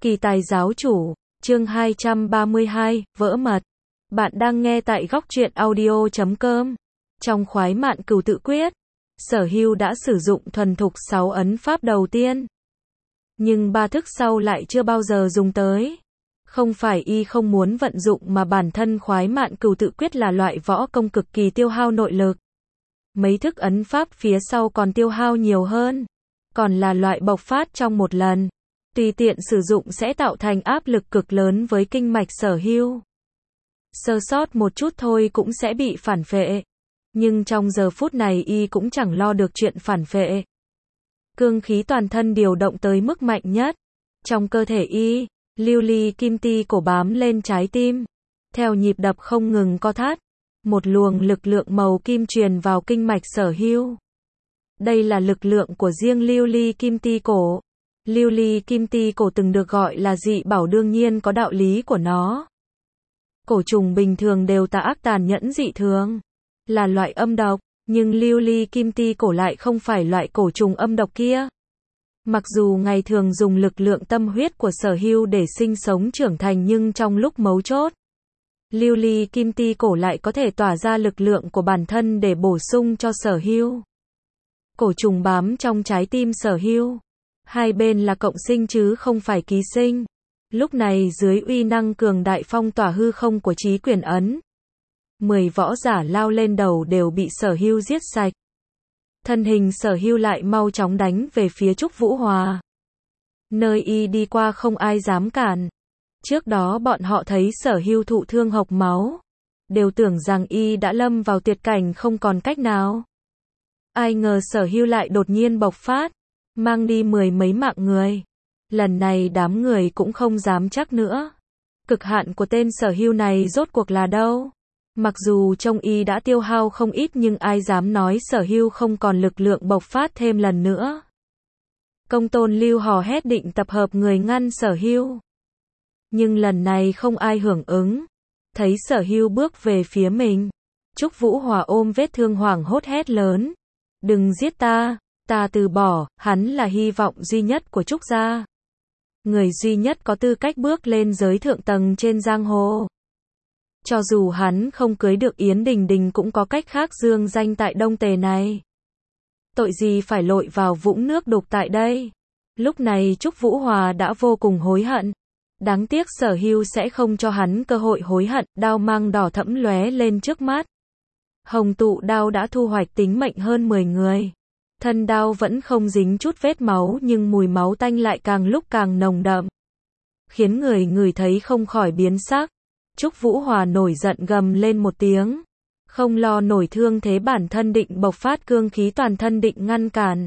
Kỳ tài giáo chủ, chương 232, vỡ mật. Bạn đang nghe tại góc truyện audio.com. Trong khoái mạn cửu tự quyết, Sở Hưu đã sử dụng thuần thục 6 ấn pháp đầu tiên. Nhưng 3 thức sau lại chưa bao giờ dùng tới. Không phải y không muốn vận dụng mà bản thân khoái mạn cửu tự quyết là loại võ công cực kỳ tiêu hao nội lực. Mấy thức ấn pháp phía sau còn tiêu hao nhiều hơn. Còn là loại bộc phát trong một lần. Tùy tiện sử dụng sẽ tạo thành áp lực cực lớn với kinh mạch Sở Hưu. Sơ sót một chút thôi cũng sẽ bị phản phệ. Nhưng trong giờ phút này y cũng chẳng lo được chuyện phản phệ. Cương khí toàn thân điều động tới mức mạnh nhất. Trong cơ thể y, lưu ly kim ti cổ bám lên trái tim. Theo nhịp đập không ngừng co thắt. Một luồng lực lượng màu kim truyền vào kinh mạch Sở Hưu. Đây là lực lượng của riêng lưu ly kim ti cổ. Lưu ly kim ti cổ từng được gọi là dị bảo, đương nhiên có đạo lý của nó. Cổ trùng bình thường đều tà ác tàn nhẫn dị thường, là loại âm độc, nhưng lưu ly kim ti cổ lại không phải loại cổ trùng âm độc kia. Mặc dù ngày thường dùng lực lượng tâm huyết của Sở Hưu để sinh sống trưởng thành, nhưng trong lúc mấu chốt, lưu ly kim ti cổ lại có thể tỏa ra lực lượng của bản thân để bổ sung cho Sở Hưu. Cổ trùng bám trong trái tim Sở Hưu. Hai bên là cộng sinh chứ không phải ký sinh. Lúc này dưới uy năng cường đại phong tỏa hư không của Chí Quyền ấn, 10 võ giả lao lên đầu đều bị Sở Hưu giết sạch. Thân hình Sở Hưu lại mau chóng đánh về phía Trúc Vũ Hòa. Nơi y đi qua không ai dám cản. Trước đó bọn họ thấy Sở Hưu thụ thương hộc máu, đều tưởng rằng y đã lâm vào tuyệt cảnh không còn cách nào. Ai ngờ Sở Hưu lại đột nhiên bộc phát, mang đi 10 mấy mạng người. Lần này đám người cũng không dám chắc nữa. Cực hạn của tên Sở Hưu này rốt cuộc là đâu? Mặc dù trong y đã tiêu hao không ít, nhưng ai dám nói Sở Hưu không còn lực lượng bộc phát thêm lần nữa. Công Tôn Lưu hò hét định tập hợp người ngăn Sở Hưu. Nhưng lần này không ai hưởng ứng. Thấy Sở Hưu bước về phía mình, Trúc Vũ Hòa ôm vết thương hoảng hốt hét lớn. Đừng giết ta, ta từ bỏ, hắn là hy vọng duy nhất của Trúc gia. Người duy nhất có tư cách bước lên giới thượng tầng trên giang hồ. Cho dù hắn không cưới được Yến Đình Đình cũng có cách khác dương danh tại Đông Tề này. Tội gì phải lội vào vũng nước đục tại đây. Lúc này Trúc Vũ Hòa đã vô cùng hối hận. Đáng tiếc Sở Hưu sẽ không cho hắn cơ hội hối hận. Đao mang đỏ thẫm lóe lên trước mắt. Hồng tụ đao đã thu hoạch tính mệnh hơn 10 người. Thân đao vẫn không dính chút vết máu, nhưng mùi máu tanh lại càng lúc càng nồng đậm, khiến người ngửi thấy không khỏi biến sắc. Trúc Vũ Hòa nổi giận gầm lên một tiếng, không lo nổi thương thế bản thân định bộc phát cương khí toàn thân định ngăn cản.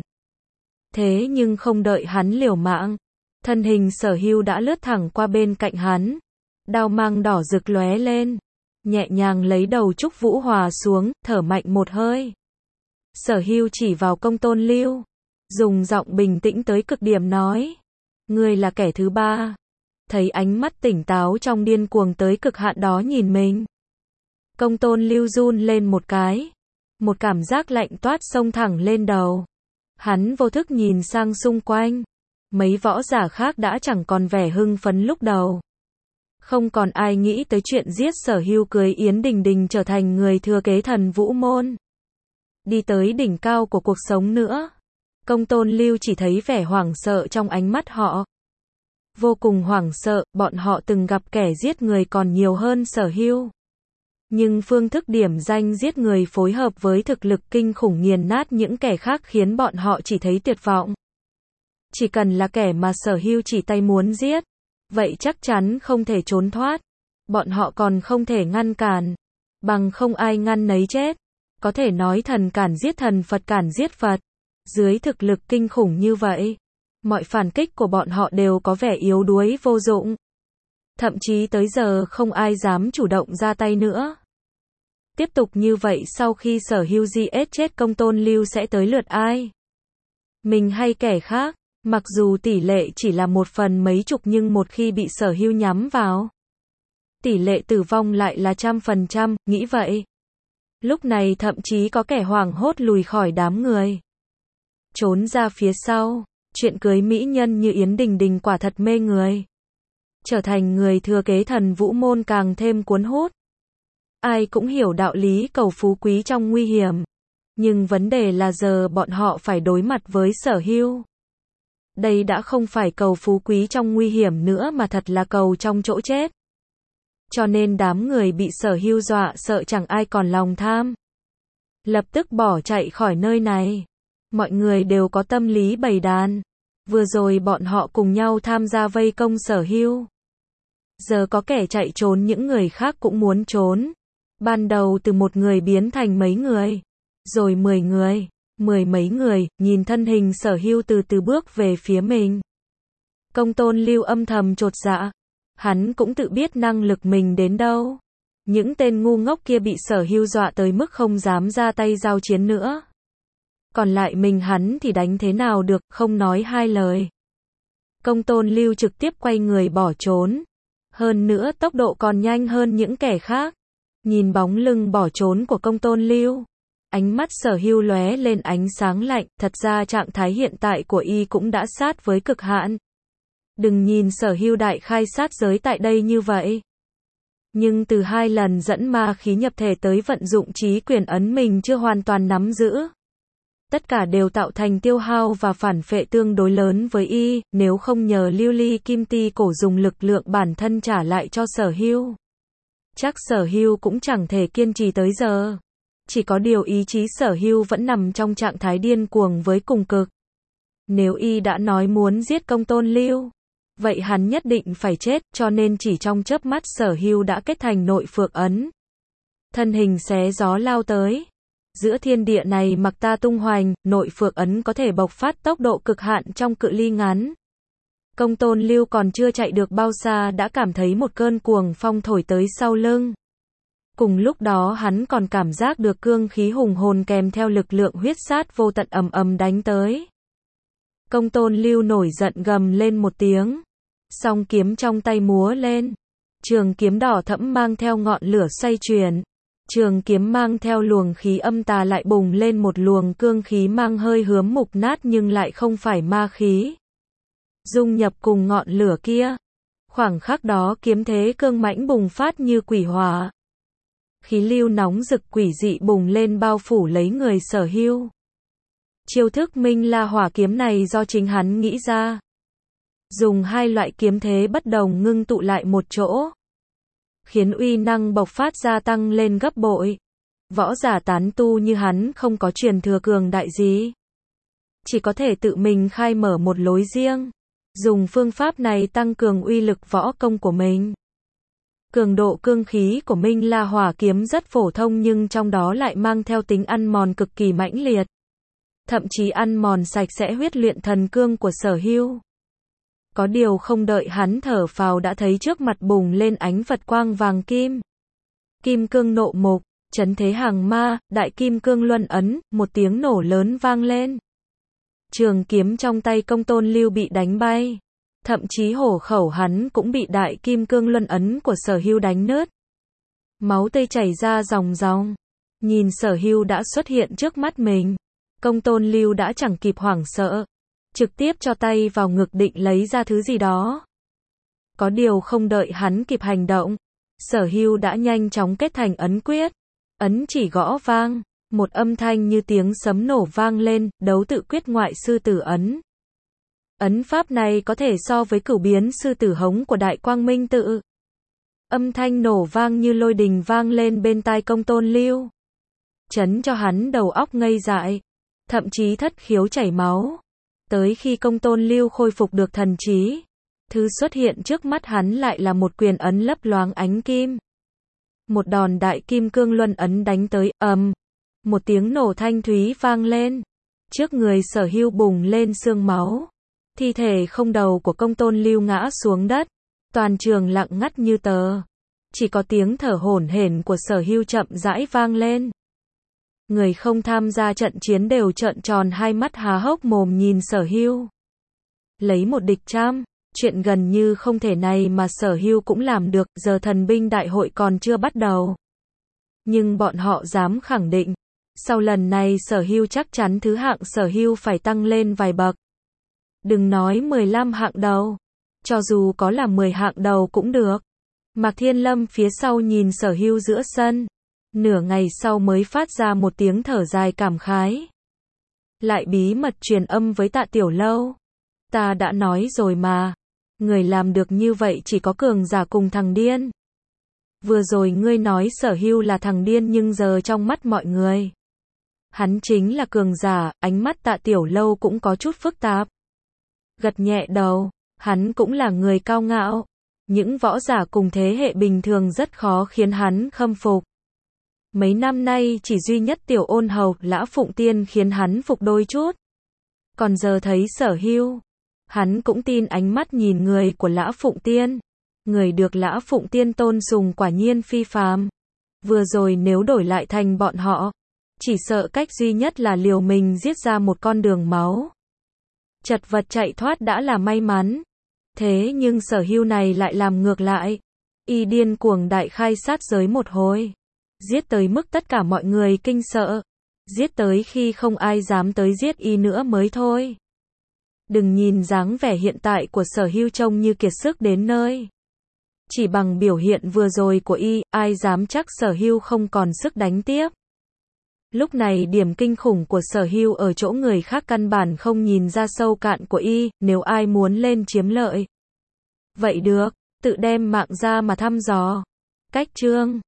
Thế nhưng không đợi hắn liều mạng, thân hình Sở Hưu đã lướt thẳng qua bên cạnh hắn. Đao mang đỏ rực lóe lên, nhẹ nhàng lấy đầu Trúc Vũ Hòa xuống, thở mạnh một hơi. Sở Hưu chỉ vào Công Tôn Lưu, dùng giọng bình tĩnh tới cực điểm nói: Ngươi là kẻ thứ ba. Thấy ánh mắt tỉnh táo trong điên cuồng tới cực hạn đó nhìn mình, Công Tôn Lưu run lên một cái. Một cảm giác lạnh toát xông thẳng lên đầu. Hắn vô thức nhìn sang xung quanh. Mấy võ giả khác đã chẳng còn vẻ hưng phấn lúc đầu. Không còn ai nghĩ tới chuyện giết Sở Hưu cưới Yến Đình Đình trở thành người thừa kế Thần Vũ môn, đi tới đỉnh cao của cuộc sống nữa. Công Tôn Lưu chỉ thấy vẻ hoảng sợ trong ánh mắt họ. Vô cùng hoảng sợ, bọn họ từng gặp kẻ giết người còn nhiều hơn Sở Hưu. Nhưng phương thức điểm danh giết người phối hợp với thực lực kinh khủng nghiền nát những kẻ khác khiến bọn họ chỉ thấy tuyệt vọng. Chỉ cần là kẻ mà Sở Hưu chỉ tay muốn giết, vậy chắc chắn không thể trốn thoát. Bọn họ còn không thể ngăn cản, bằng không ai ngăn nấy chết. Có thể nói thần cản giết thần, Phật cản giết Phật. Dưới thực lực kinh khủng như vậy, mọi phản kích của bọn họ đều có vẻ yếu đuối vô dụng. Thậm chí tới giờ không ai dám chủ động ra tay nữa. Tiếp tục như vậy, sau khi Sở Hưu giết chết Công Tôn Lưu sẽ tới lượt ai? Mình hay kẻ khác? Mặc dù tỷ lệ chỉ là 1 phần mấy chục, nhưng một khi bị Sở Hưu nhắm vào, tỷ lệ tử vong lại là 100%, nghĩ vậy. Lúc này thậm chí có kẻ hoảng hốt lùi khỏi đám người, trốn ra phía sau. Chuyện cưới mỹ nhân như Yến Đình Đình quả thật mê người. trở thành người thừa kế Thần Vũ Môn càng thêm cuốn hút. Ai cũng hiểu đạo lý cầu phú quý trong nguy hiểm. Nhưng vấn đề là giờ bọn họ phải đối mặt với Sở Hưu. Đây đã không phải cầu phú quý trong nguy hiểm nữa mà thật là cầu trong chỗ chết. Cho nên đám người bị Sở Hưu dọa sợ chẳng ai còn lòng tham. Lập tức bỏ chạy khỏi nơi này. Mọi người đều có tâm lý bầy đàn. Vừa rồi bọn họ cùng nhau tham gia vây công Sở Hưu. Giờ có kẻ chạy trốn, những người khác cũng muốn trốn. Ban đầu từ một người biến thành mấy người. Rồi 10 người, 10 mấy người, nhìn thân hình Sở Hưu từ từ bước về phía mình. Công Tôn Lưu âm thầm chột dạ. Hắn cũng tự biết năng lực mình đến đâu. Những tên ngu ngốc kia bị Sở Hưu dọa tới mức không dám ra tay giao chiến nữa. Còn lại mình hắn thì đánh thế nào được, không nói hai lời. Công Tôn Lưu trực tiếp quay người bỏ trốn. Hơn nữa tốc độ còn nhanh hơn những kẻ khác. Nhìn bóng lưng bỏ trốn của Công Tôn Lưu, ánh mắt Sở Hưu lóe lên ánh sáng lạnh, thật ra trạng thái hiện tại của y cũng đã sát với cực hạn. Đừng nhìn Sở Hưu đại khai sát giới tại đây như vậy. Nhưng từ 2 lần dẫn ma khí nhập thể tới vận dụng trí quyền ấn mình chưa hoàn toàn nắm giữ. Tất cả đều tạo thành tiêu hao và phản phệ tương đối lớn với y, nếu không nhờ Lưu Ly Kim Ti cổ dùng lực lượng bản thân trả lại cho Sở Hưu. Chắc Sở Hưu cũng chẳng thể kiên trì tới giờ. Chỉ có điều ý chí Sở Hưu vẫn nằm trong trạng thái điên cuồng với cùng cực. Nếu y đã nói muốn giết Công Tôn Lưu, vậy hắn nhất định phải chết, cho nên chỉ trong chớp mắt Sở Hưu đã kết thành nội phượng ấn. Thân hình xé gió lao tới. Giữa thiên địa này mặc ta tung hoành, nội phượng ấn có thể bộc phát tốc độ cực hạn trong cự ly ngắn. Công Tôn Lưu còn chưa chạy được bao xa đã cảm thấy một cơn cuồng phong thổi tới sau lưng. Cùng lúc đó hắn còn cảm giác được cương khí hùng hồn kèm theo lực lượng huyết sát vô tận ầm ầm đánh tới. Công Tôn Lưu nổi giận gầm lên một tiếng. Song kiếm trong tay múa lên. Trường kiếm đỏ thẫm mang theo ngọn lửa xoay chuyển. Trường kiếm mang theo luồng khí âm tà lại bùng lên một luồng cương khí mang hơi hướm mục nát nhưng lại không phải ma khí. Dung nhập cùng ngọn lửa kia. Khoảng khắc đó kiếm thế cương mãnh bùng phát như quỷ hỏa. Khí lưu nóng rực quỷ dị bùng lên bao phủ lấy người Sở Hưu. Chiêu thức Minh La Hỏa kiếm này do chính hắn nghĩ ra. Dùng 2 loại kiếm thế bất đồng ngưng tụ lại một chỗ. Khiến uy năng bộc phát gia tăng lên gấp bội. Võ giả tán tu như hắn không có truyền thừa cường đại gì. Chỉ có thể tự mình khai mở một lối riêng. Dùng phương pháp này tăng cường uy lực võ công của mình. Cường độ cương khí của Minh La Hỏa kiếm rất phổ thông nhưng trong đó lại mang theo tính ăn mòn cực kỳ mãnh liệt. Thậm chí ăn mòn sạch sẽ huyết luyện thần cương của Sở Hưu. Có điều không đợi hắn thở phào đã thấy trước mặt bùng lên ánh Phật quang vàng kim. Kim cương nộ mục, chấn thế hàng ma, đại kim cương luân ấn, một tiếng nổ lớn vang lên. Trường kiếm trong tay Công Tôn Lưu bị đánh bay. Thậm chí hổ khẩu hắn cũng bị đại kim cương luân ấn của Sở Hưu đánh nứt. Máu tươi chảy ra ròng ròng. Nhìn Sở Hưu đã xuất hiện trước mắt mình. Công Tôn Lưu đã chẳng kịp hoảng sợ. Trực tiếp cho tay vào ngực định lấy ra thứ gì đó. Có điều không đợi hắn kịp hành động. Sở Hưu đã nhanh chóng kết thành ấn quyết. Ấn chỉ gõ vang. Một âm thanh như tiếng sấm nổ vang lên, đấu tự quyết ngoại sư tử ấn. Ấn pháp này có thể so với cửu biến sư tử hống của Đại Quang Minh tự. Âm thanh nổ vang như lôi đình vang lên bên tai Công Tôn Lưu. Chấn cho hắn đầu óc ngây dại. Thậm chí thất khiếu chảy máu. Tới khi Công Tôn Lưu khôi phục được thần trí, thứ xuất hiện trước mắt hắn lại là một quyền ấn lấp loáng ánh kim. Một đòn đại kim cương luân ấn đánh tới, một tiếng nổ thanh thúy vang lên. Trước người Sở Hưu bùng lên sương máu. Thi thể không đầu của Công Tôn Lưu ngã xuống đất. Toàn trường lặng ngắt như tờ. Chỉ có tiếng thở hổn hển của Sở Hưu chậm rãi vang lên. Người không tham gia trận chiến đều trợn tròn hai mắt há hốc mồm nhìn Sở Hưu. Lấy 1 địch trăm, chuyện gần như không thể này mà Sở Hưu cũng làm được, giờ thần binh đại hội còn chưa bắt đầu. Nhưng bọn họ dám khẳng định, sau lần này Sở Hưu chắc chắn thứ hạng Sở Hưu phải tăng lên vài bậc. Đừng nói 15 hạng đầu, Cho dù có là 10 hạng đầu cũng được. Mạc Thiên Lâm phía sau nhìn Sở Hưu giữa sân. Nửa ngày sau mới phát ra một tiếng thở dài cảm khái. Lại bí mật truyền âm với Tạ Tiểu Lâu. Ta đã nói rồi mà. Người làm được như vậy chỉ có cường giả cùng thằng điên. Vừa rồi ngươi nói Sở Hưu là thằng điên nhưng giờ trong mắt mọi người. Hắn chính là cường giả, ánh mắt Tạ Tiểu Lâu cũng có chút phức tạp. Gật nhẹ đầu, hắn cũng là người cao ngạo. Những võ giả cùng thế hệ bình thường rất khó khiến hắn khâm phục. Mấy năm nay chỉ duy nhất Tiểu Ôn Hầu, Lã Phụng Tiên khiến hắn phục đôi chút. Còn giờ thấy Sở Hưu, hắn cũng tin ánh mắt nhìn người của Lã Phụng Tiên. Người được Lã Phụng Tiên tôn sùng quả nhiên phi phàm. Vừa rồi nếu đổi lại thành bọn họ, chỉ sợ cách duy nhất là liều mình giết ra một con đường máu. Chật vật chạy thoát đã là may mắn. Thế nhưng Sở Hưu này lại làm ngược lại. Y điên cuồng đại khai sát giới một hồi. Giết tới mức tất cả mọi người kinh sợ. Giết tới khi không ai dám tới giết y nữa mới thôi. Đừng nhìn dáng vẻ hiện tại của Sở Hưu trông như kiệt sức đến nơi. Chỉ bằng biểu hiện vừa rồi của y, ai dám chắc Sở Hưu không còn sức đánh tiếp. Lúc này điểm kinh khủng của Sở Hưu ở chỗ người khác căn bản không nhìn ra sâu cạn của y, nếu ai muốn lên chiếm lợi. Vậy được, tự đem mạng ra mà thăm dò. Cách chương